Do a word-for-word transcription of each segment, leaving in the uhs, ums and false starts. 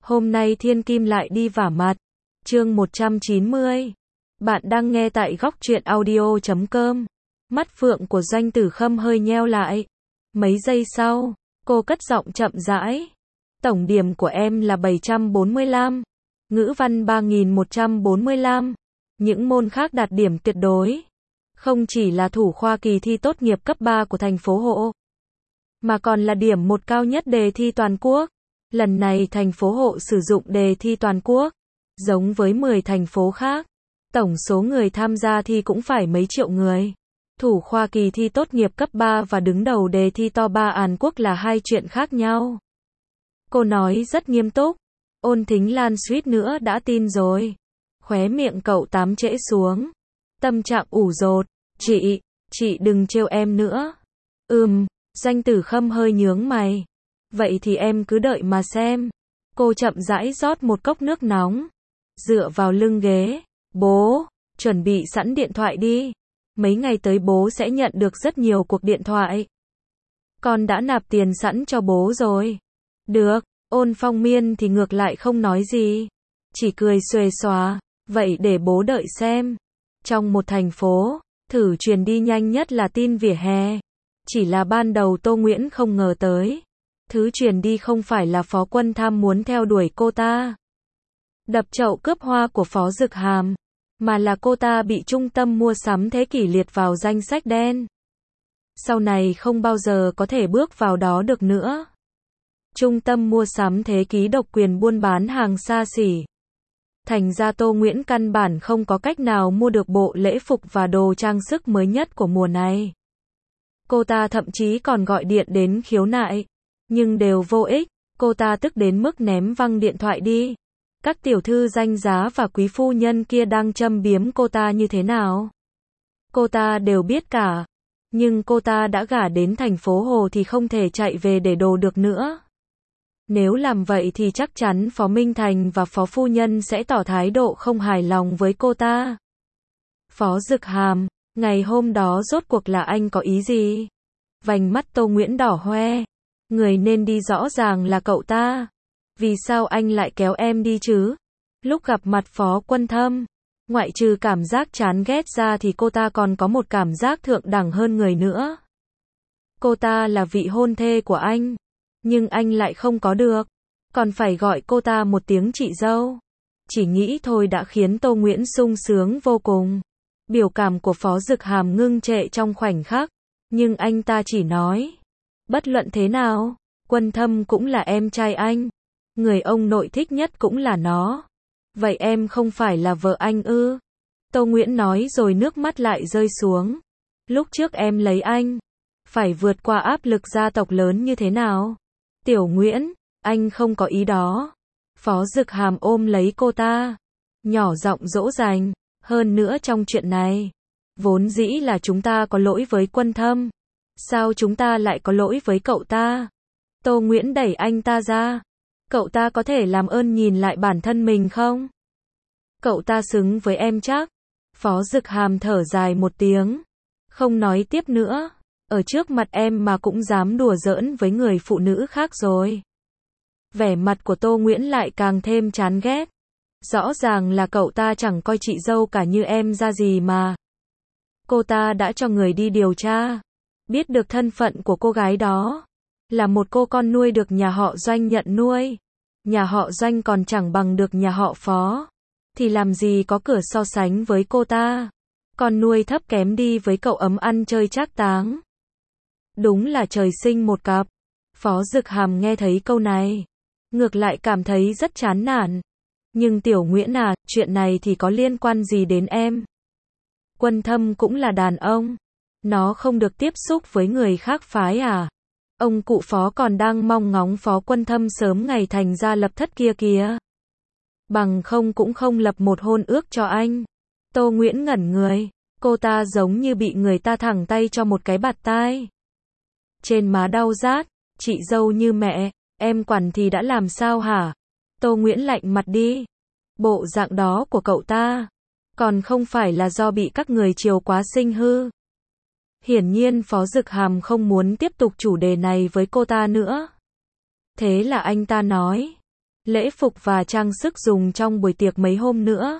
Hôm nay Thiên Kim lại đi vả mặt. Chương một trăm chín mươi. Bạn đang nghe tại góc truyện audio chấm com. Mắt phượng của Doanh Tử Khâm hơi nheo lại. Mấy giây sau, cô cất giọng chậm rãi. Tổng điểm của em là bảy trăm bốn mươi lăm. Ngữ văn ba nghìn một trăm bốn mươi lăm. Những môn khác đạt điểm tuyệt đối. Không chỉ là thủ khoa kỳ thi tốt nghiệp cấp ba của thành phố Hộ, mà còn là điểm một cao nhất đề thi toàn quốc. Lần này thành phố Hộ sử dụng đề thi toàn quốc. Giống với mười thành phố khác, tổng số người tham gia thi cũng phải mấy triệu người. Thủ khoa kỳ thi tốt nghiệp cấp ba và đứng đầu đề thi to ba Hàn Quốc là hai chuyện khác nhau. Cô nói rất nghiêm túc. Ôn Thính Lan suýt nữa đã tin rồi. Khóe miệng cậu tám trễ xuống. Tâm trạng ủ dột. Chị, chị đừng trêu em nữa. Ừm, Doanh Tử Khâm hơi nhướng mày. Vậy thì em cứ đợi mà xem. Cô chậm rãi rót một cốc nước nóng. Dựa vào lưng ghế. Bố, chuẩn bị sẵn điện thoại đi. Mấy ngày tới bố sẽ nhận được rất nhiều cuộc điện thoại. Con đã nạp tiền sẵn cho bố rồi. Được, Ôn Phong Miên thì ngược lại không nói gì. Chỉ cười xuề xòa. Vậy để bố đợi xem. Trong một thành phố, thử truyền đi nhanh nhất là tin vỉa hè. Chỉ là ban đầu Tô Nguyễn không ngờ tới. Thứ truyền đi không phải là Phó Quân Tham muốn theo đuổi cô ta. Đập chậu cướp hoa của Phó Dực Hàm. Mà là cô ta bị trung tâm mua sắm thế kỷ liệt vào danh sách đen. Sau này không bao giờ có thể bước vào đó được nữa. Trung tâm mua sắm thế ký độc quyền buôn bán hàng xa xỉ. Thành ra Tô Nguyễn căn bản không có cách nào mua được bộ lễ phục và đồ trang sức mới nhất của mùa này. Cô ta thậm chí còn gọi điện đến khiếu nại. Nhưng đều vô ích. Cô ta tức đến mức ném văng điện thoại đi. Các tiểu thư danh giá và quý phu nhân kia đang châm biếm cô ta như thế nào. Cô ta đều biết cả. Nhưng cô ta đã gả đến thành phố Hồ thì không thể chạy về để đồ được nữa. Nếu làm vậy thì chắc chắn Phó Minh Thành và Phó Phu Nhân sẽ tỏ thái độ không hài lòng với cô ta. Phó Dực Hàm, ngày hôm đó rốt cuộc là anh có ý gì? Vành mắt Tô Nguyễn đỏ hoe. Người nên đi rõ ràng là cậu ta. Vì sao anh lại kéo em đi chứ? Lúc gặp mặt Phó Quân Thâm, ngoại trừ cảm giác chán ghét ra thì cô ta còn có một cảm giác thượng đẳng hơn người nữa. Cô ta là vị hôn thê của anh. Nhưng anh lại không có được. Còn phải gọi cô ta một tiếng chị dâu. Chỉ nghĩ thôi đã khiến Tô Nguyễn sung sướng vô cùng. Biểu cảm của Phó Dực Hàm ngưng trệ trong khoảnh khắc. Nhưng anh ta chỉ nói. Bất luận thế nào, Quân Thâm cũng là em trai anh. Người ông nội thích nhất cũng là nó. Vậy em không phải là vợ anh ư? Tô Nguyễn nói rồi nước mắt lại rơi xuống. Lúc trước em lấy anh. Phải vượt qua áp lực gia tộc lớn như thế nào? Tiểu Nguyễn, anh không có ý đó. Phó Dực Hàm ôm lấy cô ta. Nhỏ giọng dỗ dành. Hơn nữa trong chuyện này. Vốn dĩ là chúng ta có lỗi với Quân Thâm. Sao chúng ta lại có lỗi với cậu ta? Tô Nguyễn đẩy anh ta ra. Cậu ta có thể làm ơn nhìn lại bản thân mình không? Cậu ta xứng với em chắc. Phó Dực Hàm thở dài một tiếng. Không nói tiếp nữa. Ở trước mặt em mà cũng dám đùa giỡn với người phụ nữ khác rồi. Vẻ mặt của Tô Nguyễn lại càng thêm chán ghét. Rõ ràng là cậu ta chẳng coi chị dâu cả như em ra gì mà. Cô ta đã cho người đi điều tra. Biết được thân phận của cô gái đó. Là một cô con nuôi được nhà họ Doanh nhận nuôi. Nhà họ Doanh còn chẳng bằng được nhà họ Phó. Thì làm gì có cửa so sánh với cô ta. Con nuôi thấp kém đi với cậu ấm ăn chơi trác táng. Đúng là trời sinh một cặp. Phó Dực Hàm nghe thấy câu này. Ngược lại cảm thấy rất chán nản. Nhưng Tiểu Nguyễn à, chuyện này thì có liên quan gì đến em? Quân Thâm cũng là đàn ông. Nó không được tiếp xúc với người khác phái à? Ông cụ Phó còn đang mong ngóng Phó Quân Thâm sớm ngày thành ra lập thất kia kìa. Bằng không cũng không lập một hôn ước cho anh. Tô Nguyễn ngẩn người. Cô ta giống như bị người ta thẳng tay cho một cái bạt tai. Trên má đau rát. Chị dâu như mẹ. Em quản thì đã làm sao hả? Tô Nguyễn lạnh mặt đi. Bộ dạng đó của cậu ta. Còn không phải là do bị các người chiều quá sinh hư. Hiển nhiên Phó Dực Hàm không muốn tiếp tục chủ đề này với cô ta nữa. Thế là anh ta nói. lễ phục và trang sức dùng trong buổi tiệc mấy hôm nữa.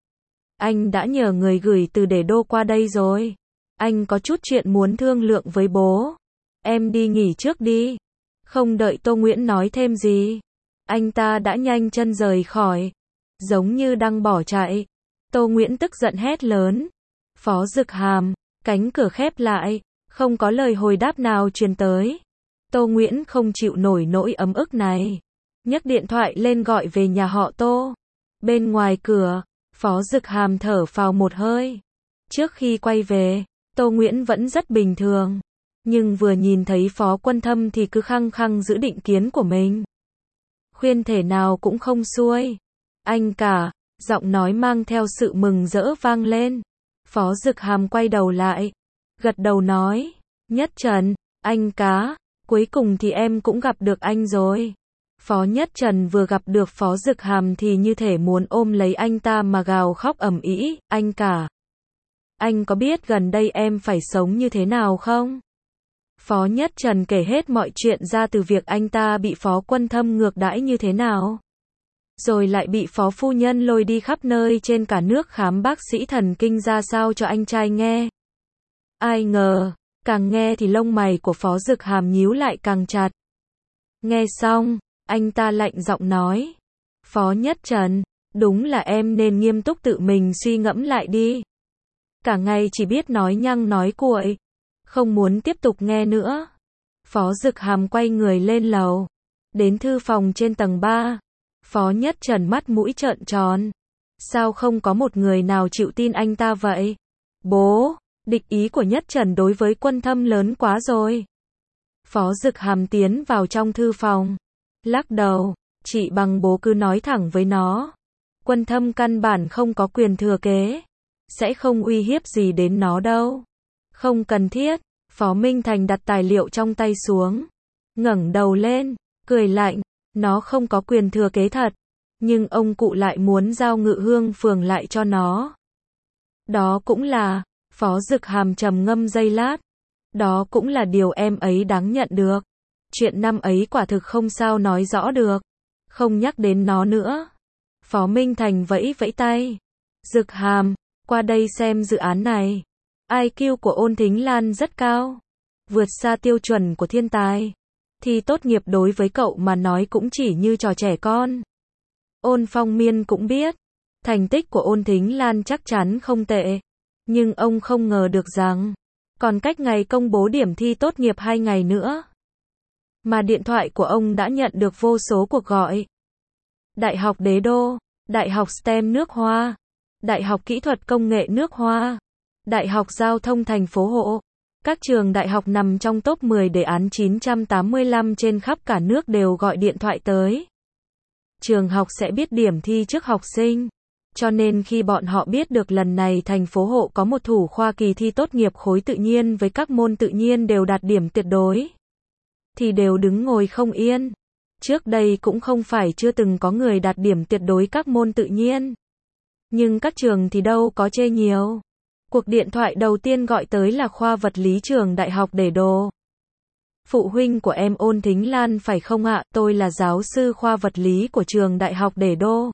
Anh đã nhờ người gửi từ Để Đô qua đây rồi. Anh có chút chuyện muốn thương lượng với bố. Em đi nghỉ trước đi. Không đợi Tô Nguyễn nói thêm gì, anh ta đã nhanh chân rời khỏi, giống như đang bỏ chạy. Tô Nguyễn tức giận hét lớn. Phó Dực Hàm, cánh cửa khép lại, không có lời hồi đáp nào truyền tới. Tô Nguyễn không chịu nổi nỗi ấm ức này, nhấc điện thoại lên gọi về nhà họ Tô. Bên ngoài cửa, Phó Dực Hàm thở phào một hơi. Trước khi quay về, Tô Nguyễn vẫn rất bình thường, nhưng vừa nhìn thấy Phó Quân Thâm thì cứ khăng khăng giữ định kiến của mình. Khuyên thể nào cũng không xuôi. Anh cả, giọng nói mang theo sự mừng rỡ vang lên. Phó Dực Hàm quay đầu lại, gật đầu nói, Nhất Trần, anh cá, cuối cùng thì em cũng gặp được anh rồi. Phó Nhất Trần vừa gặp được Phó Dực Hàm thì như thể muốn ôm lấy anh ta mà gào khóc ầm ĩ, anh cả. Anh có biết gần đây em phải sống như thế nào không? Phó Nhất Trần kể hết mọi chuyện ra, từ việc anh ta bị Phó Quân Thâm ngược đãi như thế nào, rồi lại bị Phó Phu Nhân lôi đi khắp nơi trên cả nước khám bác sĩ thần kinh ra sao cho anh trai nghe. Ai ngờ, càng nghe thì lông mày của Phó Dực Hàm nhíu lại càng chặt. Nghe xong, anh ta lạnh giọng nói, Phó Nhất Trần, đúng là em nên nghiêm túc tự mình suy ngẫm lại đi. Cả ngày chỉ biết nói nhăng nói cuội, không muốn tiếp tục nghe nữa. Phó Dực Hàm quay người lên lầu, đến thư phòng trên tầng ba. Phó Nhất Trần mắt mũi trợn tròn. Sao không có một người nào chịu tin anh ta vậy? Bố, địch ý của Nhất Trần đối với Quân Thâm lớn quá rồi. Phó Dực Hàm tiến vào trong thư phòng, lắc đầu, chị bằng bố cứ nói thẳng với nó. Quân Thâm căn bản không có quyền thừa kế, sẽ không uy hiếp gì đến nó đâu. Không cần thiết. Phó Minh Thành đặt tài liệu trong tay xuống, ngẩng đầu lên, cười lạnh, nó không có quyền thừa kế thật, nhưng ông cụ lại muốn giao Ngự Hương phường lại cho nó. Đó cũng là, Phó Dực Hàm trầm ngâm giây lát, đó cũng là điều em ấy đáng nhận được. Chuyện năm ấy quả thực không sao nói rõ được, không nhắc đến nó nữa. Phó Minh Thành vẫy vẫy tay. Dực Hàm, qua đây xem dự án này. i kiu của Ôn Thính Lan rất cao, vượt xa tiêu chuẩn của thiên tài. Thi tốt nghiệp đối với cậu mà nói cũng chỉ như trò trẻ con. Ôn Phong Miên cũng biết, thành tích của Ôn Thính Lan chắc chắn không tệ, nhưng ông không ngờ được rằng, còn cách ngày công bố điểm thi tốt nghiệp hai ngày nữa, mà điện thoại của ông đã nhận được vô số cuộc gọi. Đại học Đế Đô, Đại học STEM nước Hoa, Đại học Kỹ thuật Công nghệ nước Hoa, Đại học Giao thông thành phố Hộ. Các trường đại học nằm trong top mười đề án chín trăm tám mươi lăm trên khắp cả nước đều gọi điện thoại tới. Trường học sẽ biết điểm thi trước học sinh, cho nên khi bọn họ biết được lần này thành phố Hộ có một thủ khoa kỳ thi tốt nghiệp khối tự nhiên với các môn tự nhiên đều đạt điểm tuyệt đối, thì đều đứng ngồi không yên. Trước đây cũng không phải chưa từng có người đạt điểm tuyệt đối các môn tự nhiên, nhưng các trường thì đâu có chê nhiều. Cuộc điện thoại đầu tiên gọi tới là khoa vật lý trường Đại học Để Đô. Phụ huynh của em Ôn Thính Lan phải không ạ? Tôi là giáo sư khoa vật lý của trường Đại học Để Đô.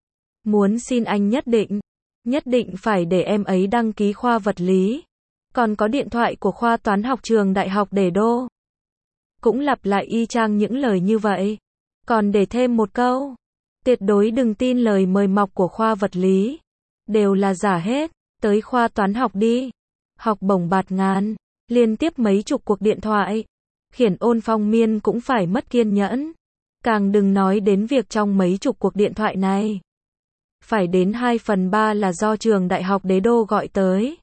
Muốn xin anh nhất định, nhất định phải để em ấy đăng ký khoa vật lý. Còn có điện thoại của khoa toán học trường Đại học Để Đô. Cũng lặp lại y chang những lời như vậy. Còn để thêm một câu, tuyệt đối đừng tin lời mời mọc của khoa vật lý, đều là giả hết. Tới khoa toán học đi, học bổng bạt ngàn. Liên tiếp mấy chục cuộc điện thoại, khiến Ôn Phong Miên cũng phải mất kiên nhẫn. Càng đừng nói đến việc trong mấy chục cuộc điện thoại này, phải đến hai phần ba là do trường Đại học Đế Đô gọi tới.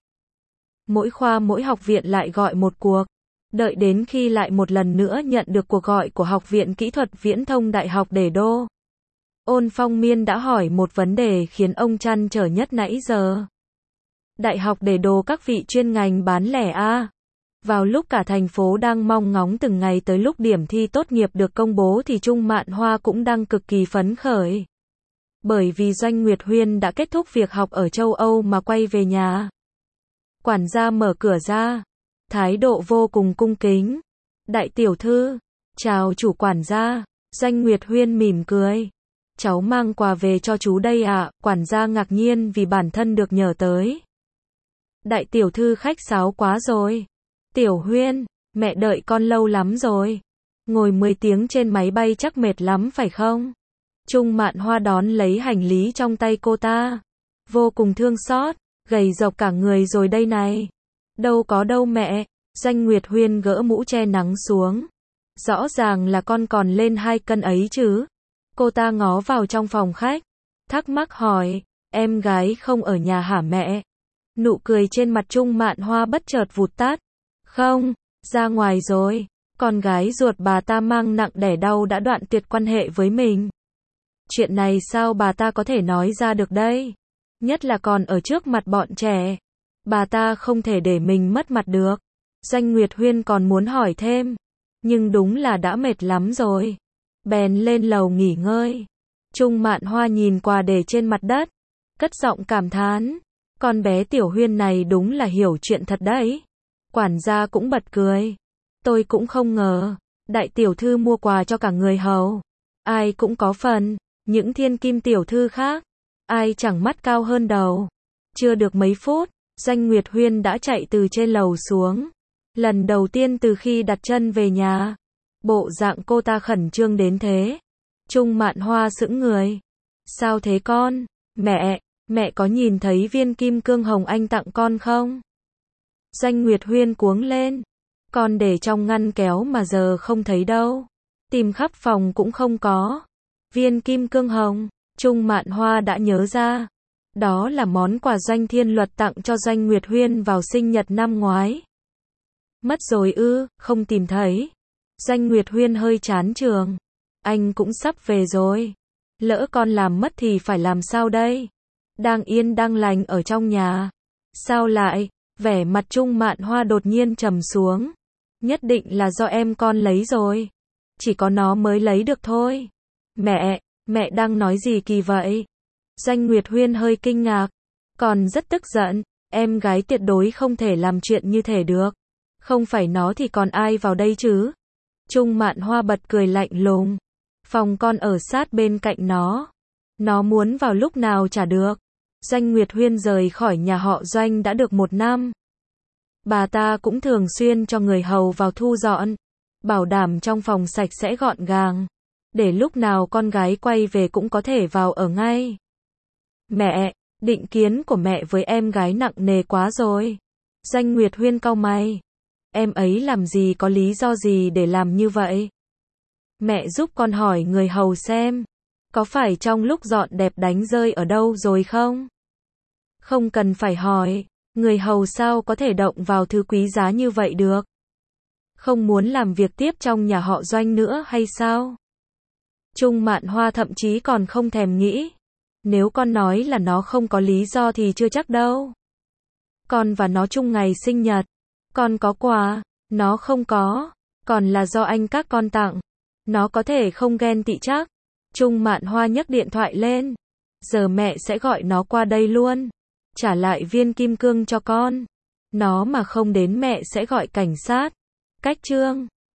Mỗi khoa mỗi học viện lại gọi một cuộc. Đợi đến khi lại một lần nữa nhận được cuộc gọi của Học viện Kỹ thuật Viễn thông Đại học Để Đô, Ôn Phong Miên đã hỏi một vấn đề khiến ông trăn trở nhất nãy giờ. Đại học Để Đô các vị chuyên ngành bán lẻ A. Vào lúc cả thành phố đang mong ngóng từng ngày tới lúc điểm thi tốt nghiệp được công bố thì Trung Mạn Hoa cũng đang cực kỳ phấn khởi. Bởi vì Doanh Nguyệt Huyên đã kết thúc việc học ở châu Âu mà quay về nhà. Quản gia mở cửa ra, thái độ vô cùng cung kính. Đại tiểu thư, chào chủ quản gia. Doanh Nguyệt Huyên mỉm cười. cháu mang quà về cho chú đây ạ, quản gia ngạc nhiên vì bản thân được nhờ tới. Đại tiểu thư khách sáo quá rồi. Tiểu Huyên, mẹ đợi con lâu lắm rồi. Ngồi mười tiếng trên máy bay chắc mệt lắm phải không? Trung Mạn Hoa đón lấy hành lý trong tay cô ta. Vô cùng thương xót, gầy rộc cả người rồi đây này. Đâu có đâu mẹ. Doanh Nguyệt Huyên gỡ mũ che nắng xuống. Rõ ràng là con còn lên hai cân ấy chứ. Cô ta ngó vào trong phòng khách. Thắc mắc hỏi, em gái không ở nhà hả mẹ? Nụ cười trên mặt Trung Mạn Hoa bất chợt vụt tắt. Không, ra ngoài rồi. Con gái ruột bà ta mang nặng đẻ đau đã đoạn tuyệt quan hệ với mình. Chuyện này sao bà ta có thể nói ra được đây? Nhất là còn ở trước mặt bọn trẻ. Bà ta không thể để mình mất mặt được. Doanh Nguyệt Huyên còn muốn hỏi thêm. Nhưng đúng là đã mệt lắm rồi. Bèn lên lầu nghỉ ngơi. Trung Mạn Hoa nhìn quà để trên mặt đất. Cất giọng cảm thán. Con bé Tiểu Huyên này đúng là hiểu chuyện thật đấy. Quản gia cũng bật cười. Tôi cũng không ngờ. Đại tiểu thư mua quà cho cả người hầu. Ai cũng có phần. Những thiên kim tiểu thư khác. Ai chẳng mắt cao hơn đầu. Chưa được mấy phút. Doanh Nguyệt Huyên đã chạy từ trên lầu xuống. Lần đầu tiên từ khi đặt chân về nhà. Bộ dạng cô ta khẩn trương đến thế. Trung Mạn Hoa sững người. Sao thế con? Mẹ, mẹ có nhìn thấy viên kim cương hồng anh tặng con không? Doanh Nguyệt Huyên cuống lên. Con để trong ngăn kéo mà giờ không thấy đâu. Tìm khắp phòng cũng không có. Viên kim cương hồng. Trung Mạn Hoa đã nhớ ra. Đó là món quà Doanh Thiên Luật tặng cho Doanh Nguyệt Huyên vào sinh nhật năm ngoái. Mất rồi ư, không tìm thấy. Doanh Nguyệt Huyên hơi chán trường. Anh cũng sắp về rồi. Lỡ con làm mất thì phải làm sao đây? Đang yên đang lành ở trong nhà. Sao lại? Vẻ mặt Trung Mạn Hoa đột nhiên trầm xuống. Nhất định là do em con lấy rồi. Chỉ có nó mới lấy được thôi. Mẹ, mẹ đang nói gì kỳ vậy? Doanh Nguyệt Huyên hơi kinh ngạc. Còn rất tức giận. Em gái tuyệt đối không thể làm chuyện như thế được. Không phải nó thì còn ai vào đây chứ? Trung Mạn Hoa bật cười lạnh lùng. Phòng con ở sát bên cạnh nó. Nó muốn vào lúc nào chả được. Doanh Nguyệt Huyên rời khỏi nhà họ Doanh đã được một năm. Bà ta cũng thường xuyên cho người hầu vào thu dọn. Bảo đảm trong phòng sạch sẽ gọn gàng. Để lúc nào con gái quay về cũng có thể vào ở ngay. Mẹ, định kiến của mẹ với em gái nặng nề quá rồi. Doanh Nguyệt Huyên cau mày. Em ấy làm gì có lý do gì để làm như vậy? Mẹ giúp con hỏi người hầu xem. Có phải trong lúc dọn đẹp đánh rơi ở đâu rồi không? Không cần phải hỏi. Người hầu sao có thể động vào thứ quý giá như vậy được? Không muốn làm việc tiếp trong nhà họ Doanh nữa hay sao? Trung Mạn Hoa thậm chí còn không thèm nghĩ. Nếu con nói là nó không có lý do thì chưa chắc đâu. Con và nó chung ngày sinh nhật. Con có quà, nó không có. Còn là do anh các con tặng. Nó có thể không ghen tị chắc. Trung Mạn Hoa nhấc điện thoại lên. Giờ mẹ sẽ gọi nó qua đây luôn. Trả lại viên kim cương cho con. Nó mà không đến mẹ sẽ gọi cảnh sát. Cách chương